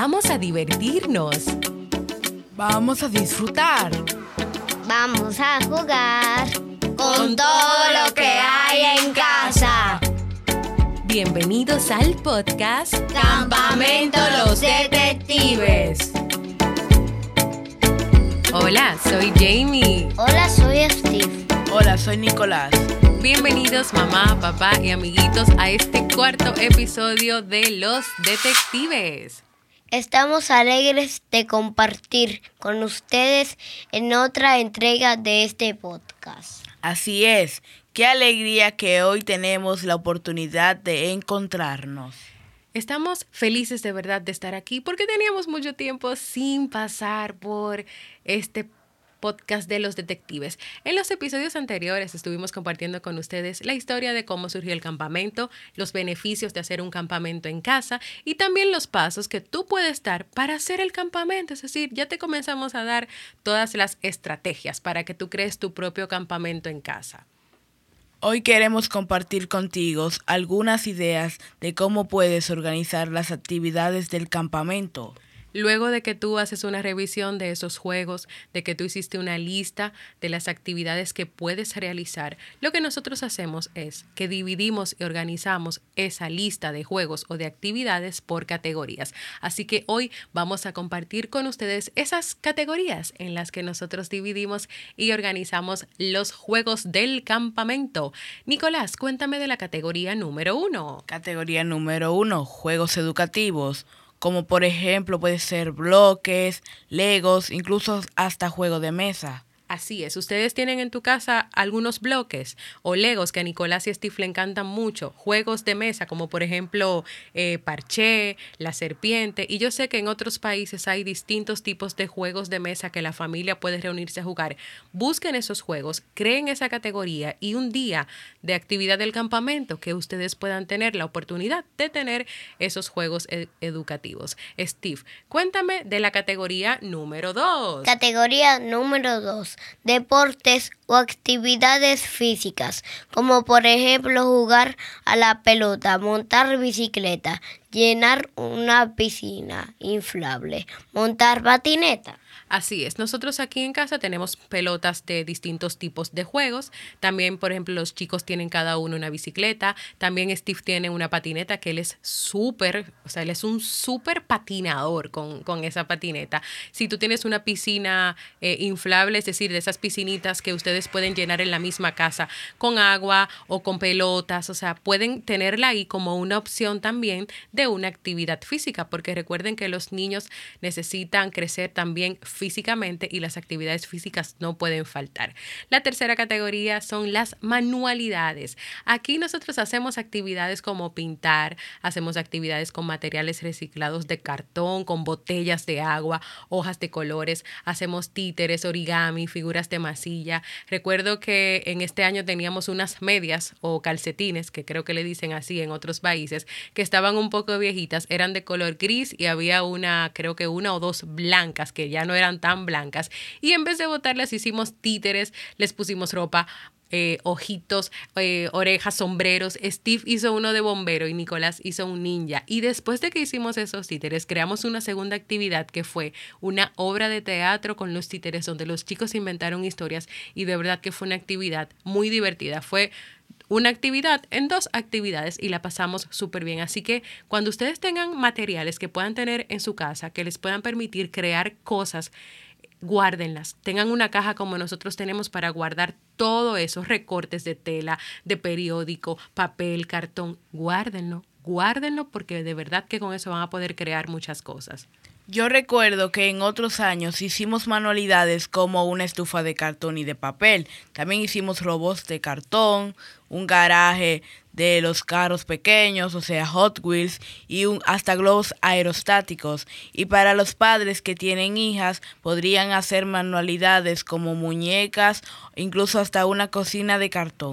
Vamos a divertirnos. Vamos a disfrutar. Vamos a jugar con todo lo que hay en casa. Bienvenidos al podcast Campamento Los Detectives. Hola, soy Jamie. Hola, soy Steve. Hola, soy Nicolás. Bienvenidos mamá, papá y amiguitos a este cuarto episodio de Los Detectives. Estamos alegres de compartir con ustedes en otra entrega de este podcast. Así es, qué alegría que hoy tenemos la oportunidad de encontrarnos. Estamos felices de verdad de estar aquí porque teníamos mucho tiempo sin pasar por este podcast de los detectives. En los episodios anteriores estuvimos compartiendo con ustedes la historia de cómo surgió el campamento, los beneficios de hacer un campamento en casa y también los pasos que tú puedes dar para hacer el campamento. Es decir, ya te comenzamos a dar todas las estrategias para que tú crees tu propio campamento en casa. Hoy queremos compartir contigo algunas ideas de cómo puedes organizar las actividades del campamento. Luego de que tú haces una revisión de esos juegos, de que tú hiciste una lista de las actividades que puedes realizar, lo que nosotros hacemos es que dividimos y organizamos esa lista de juegos o de actividades por categorías. Así que hoy vamos a compartir con ustedes esas categorías en las que nosotros dividimos y organizamos los juegos del campamento. Nicolás, cuéntame de la categoría número 1. Categoría número 1, juegos educativos. Como por ejemplo puede ser bloques, legos, incluso hasta juego de mesa. Así es, ustedes tienen en tu casa algunos bloques o legos que a Nicolás y Steve le encantan mucho, juegos de mesa como por ejemplo parché, la serpiente, y yo sé que en otros países hay distintos tipos de juegos de mesa que la familia puede reunirse a jugar. Busquen esos juegos, creen esa categoría y un día de actividad del campamento que ustedes puedan tener la oportunidad de tener esos juegos educativos. Steve, cuéntame de la categoría número 2. Categoría número 2. Deportes o actividades físicas, como por ejemplo jugar a la pelota, montar bicicleta, llenar una piscina inflable, montar patineta. Así es, nosotros aquí en casa tenemos pelotas de distintos tipos de juegos, también por ejemplo los chicos tienen cada uno una bicicleta, también Steve tiene una patineta que él es él es un súper patinador con esa patineta. Si tú tienes una piscina inflable, es decir, de esas piscinitas que ustedes pueden llenar en la misma casa con agua o con pelotas, o sea, pueden tenerla ahí como una opción también de una actividad física, porque recuerden que los niños necesitan crecer también físicamente y las actividades físicas no pueden faltar. La tercera categoría son las manualidades. Aquí nosotros hacemos actividades como pintar, hacemos actividades con materiales reciclados de cartón, con botellas de agua, hojas de colores, hacemos títeres, origami, figuras de masilla. Recuerdo que en este año teníamos unas medias o calcetines, que creo que le dicen así en otros países, que estaban un poco viejitas, eran de color gris y había creo que una o dos blancas que ya no eran tan blancas, y en vez de botarlas hicimos títeres, les pusimos ropa, ojitos, orejas, sombreros. Steve hizo uno de bombero y Nicolás hizo un ninja, y después de que hicimos esos títeres creamos una segunda actividad que fue una obra de teatro con los títeres donde los chicos inventaron historias, y de verdad que fue una actividad muy divertida. Fue una actividad en 2 actividades y la pasamos súper bien. Así que cuando ustedes tengan materiales que puedan tener en su casa, que les puedan permitir crear cosas, guárdenlas. Tengan una caja como nosotros tenemos para guardar todos esos recortes de tela, de periódico, papel, cartón. Guárdenlo porque de verdad que con eso van a poder crear muchas cosas. Yo recuerdo que en otros años hicimos manualidades como una estufa de cartón y de papel. También hicimos robots de cartón, un garaje de los carros pequeños, o sea, Hot Wheels, y hasta globos aerostáticos. Y para los padres que tienen hijas, podrían hacer manualidades como muñecas, incluso hasta una cocina de cartón.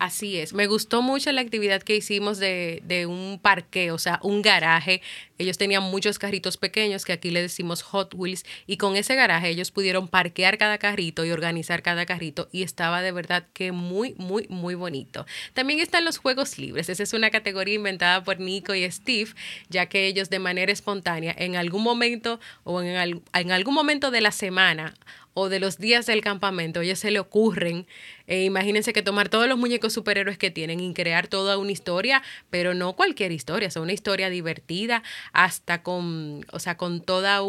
Así es, me gustó mucho la actividad que hicimos de un parque, o sea, un garaje. Ellos tenían muchos carritos pequeños que aquí le decimos Hot Wheels y con ese garaje ellos pudieron parquear cada carrito y organizar cada carrito y estaba de verdad que muy, muy, muy bonito. También están los juegos libres. Esa es una categoría inventada por Nico y Steve, ya que ellos de manera espontánea en algún momento o en algún momento de la semana o de los días del campamento, ellos se le ocurren, imagínense que tomar todos los muñecos superhéroes que tienen y crear toda una historia, pero no cualquier historia, o sea, una historia divertida, hasta con, o sea, con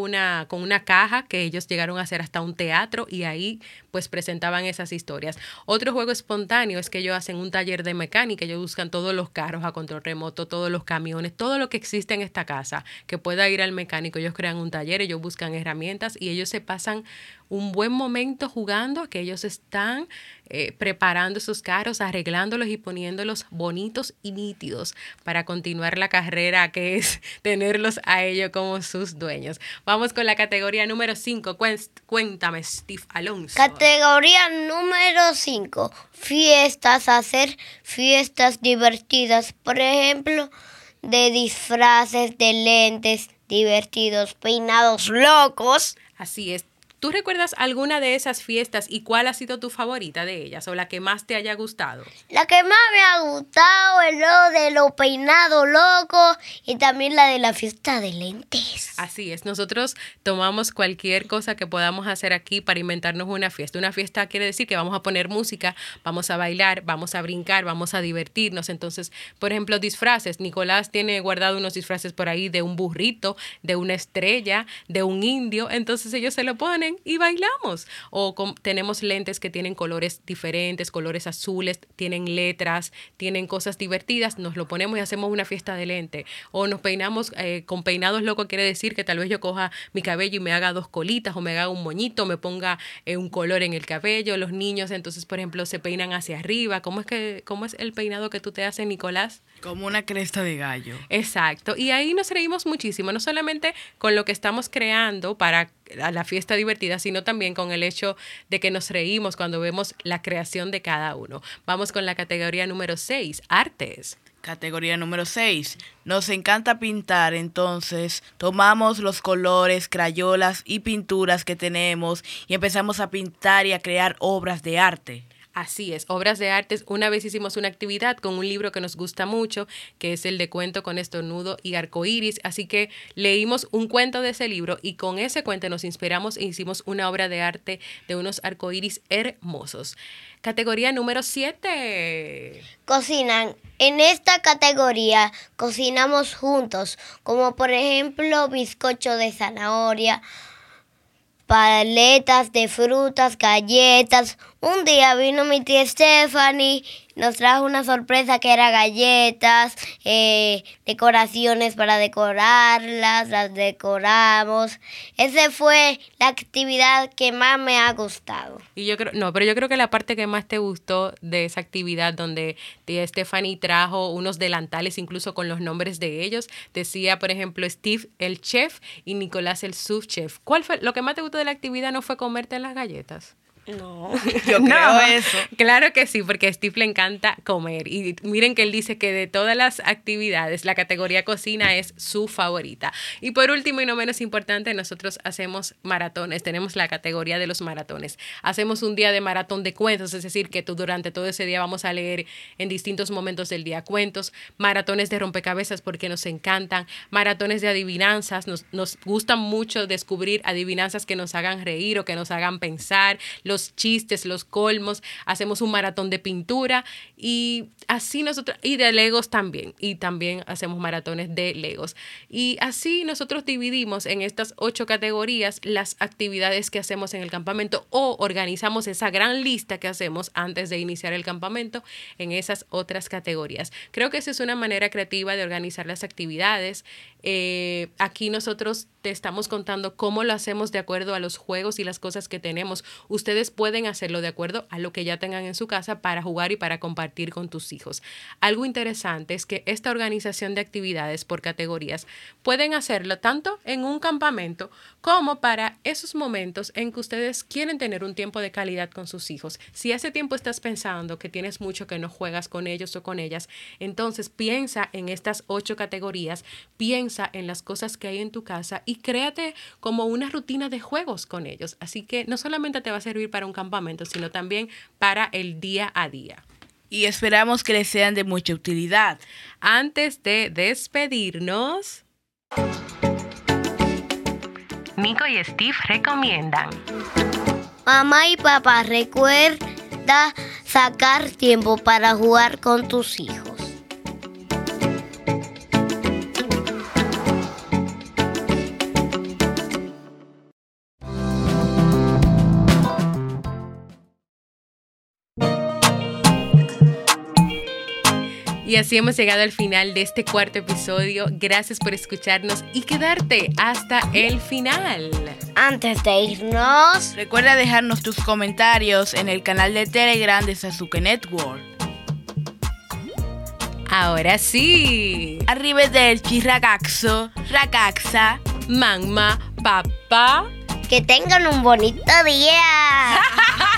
con una caja que ellos llegaron a hacer hasta un teatro y ahí pues presentaban esas historias. Otro juego espontáneo es que ellos hacen un taller de mecánica, ellos buscan todos los carros a control remoto, todos los camiones, todo lo que existe en esta casa que pueda ir al mecánico, ellos crean un taller, ellos buscan herramientas y ellos se pasan un buen momento jugando, que ellos están preparando esos carros, arreglándolos y poniéndolos bonitos y nítidos para continuar la carrera que es tenerlos a ellos como sus dueños. Vamos con la categoría número 5. Cuéntame, Steve Alonso. Categoría número 5. Fiestas, hacer fiestas divertidas. Por ejemplo, de disfraces, de lentes divertidos, peinados locos. Así es. ¿Tú recuerdas alguna de esas fiestas y cuál ha sido tu favorita de ellas o la que más te haya gustado? La que más me ha gustado es lo de los peinados locos y también la de la fiesta de lentes. Así es, nosotros tomamos cualquier cosa que podamos hacer aquí para inventarnos una fiesta. Una fiesta quiere decir que vamos a poner música, vamos a bailar, vamos a brincar, vamos a divertirnos. Entonces, por ejemplo, disfraces. Nicolás tiene guardado unos disfraces por ahí de un burrito, de una estrella, de un indio. Entonces ellos se lo ponen y bailamos. O tenemos lentes que tienen colores diferentes, colores azules, tienen letras, tienen cosas divertidas, nos lo ponemos y hacemos una fiesta de lente. O nos peinamos con peinados locos, quiere decir que tal vez yo coja mi cabello y me haga 2 colitas o me haga un moñito, me ponga un color en el cabello. Los niños entonces, por ejemplo, se peinan hacia arriba. ¿Cómo es el peinado que tú te haces, Nicolás? Como una cresta de gallo. Exacto. Y ahí nos reímos muchísimo, no solamente con lo que estamos creando para la fiesta divertida, sino también con el hecho de que nos reímos cuando vemos la creación de cada uno. Vamos con la categoría número 6, artes. Categoría número 6. Nos encanta pintar, entonces tomamos los colores, crayolas y pinturas que tenemos y empezamos a pintar y a crear obras de arte. Así es, obras de artes. Una vez hicimos una actividad con un libro que nos gusta mucho, que es el de Cuento con estornudo y arcoíris. Así que leímos un cuento de ese libro y con ese cuento nos inspiramos e hicimos una obra de arte de unos arcoíris hermosos. Categoría número 7. Cocinan. En esta categoría cocinamos juntos, como por ejemplo bizcocho de zanahoria, paletas de frutas, galletas. Un día vino mi tía Stephanie, nos trajo una sorpresa que era galletas, decoraciones para decorarlas, las decoramos. Esa fue la actividad que más me ha gustado. Y yo creo que la parte que más te gustó de esa actividad donde tía Stephanie trajo unos delantales incluso con los nombres de ellos, decía por ejemplo Steve el chef y Nicolás el subchef. ¿Cuál fue lo que más te gustó de la actividad? ¿No fue comerte las galletas? No. Yo creo eso. Claro que sí, porque a Steve le encanta comer. Y miren que él dice que de todas las actividades, la categoría cocina es su favorita. Y por último y no menos importante, nosotros hacemos maratones. Tenemos la categoría de los maratones. Hacemos un día de maratón de cuentos, es decir, que durante todo ese día vamos a leer en distintos momentos del día cuentos. Maratones de rompecabezas porque nos encantan. Maratones de adivinanzas. Nos gusta mucho descubrir adivinanzas que nos hagan reír o que nos hagan pensar. Los chistes, los colmos, hacemos un maratón de pintura y así nosotros, y de Legos también, y también hacemos maratones de Legos. Y así nosotros dividimos en estas 8 categorías las actividades que hacemos en el campamento o organizamos esa gran lista que hacemos antes de iniciar el campamento en esas otras categorías. Creo que esa es una manera creativa de organizar las actividades. Aquí nosotros te estamos contando cómo lo hacemos de acuerdo a los juegos y las cosas que tenemos. Ustedes pueden hacerlo de acuerdo a lo que ya tengan en su casa para jugar y para compartir con tus hijos. Algo interesante es que esta organización de actividades por categorías pueden hacerlo tanto en un campamento como para esos momentos en que ustedes quieren tener un tiempo de calidad con sus hijos. Si hace tiempo estás pensando que tienes mucho que no juegas con ellos o con ellas, entonces piensa en estas 8 categorías, piensa en las cosas que hay en tu casa y créate como una rutina de juegos con ellos. Así que no solamente te va a servir para un campamento, sino también para el día a día. Y esperamos que les sean de mucha utilidad. Antes de despedirnos, Nico y Steve recomiendan. Mamá y papá, recuerda sacar tiempo para jugar con tus hijos. Y así hemos llegado al final de este 4º episodio. Gracias por escucharnos y quedarte hasta el final. Antes de irnos, recuerda dejarnos tus comentarios en el canal de Telegram de Sasuke Network. Ahora sí. Arrivederci ragazzo, ragazza, mamma, papá. que tengan un bonito día.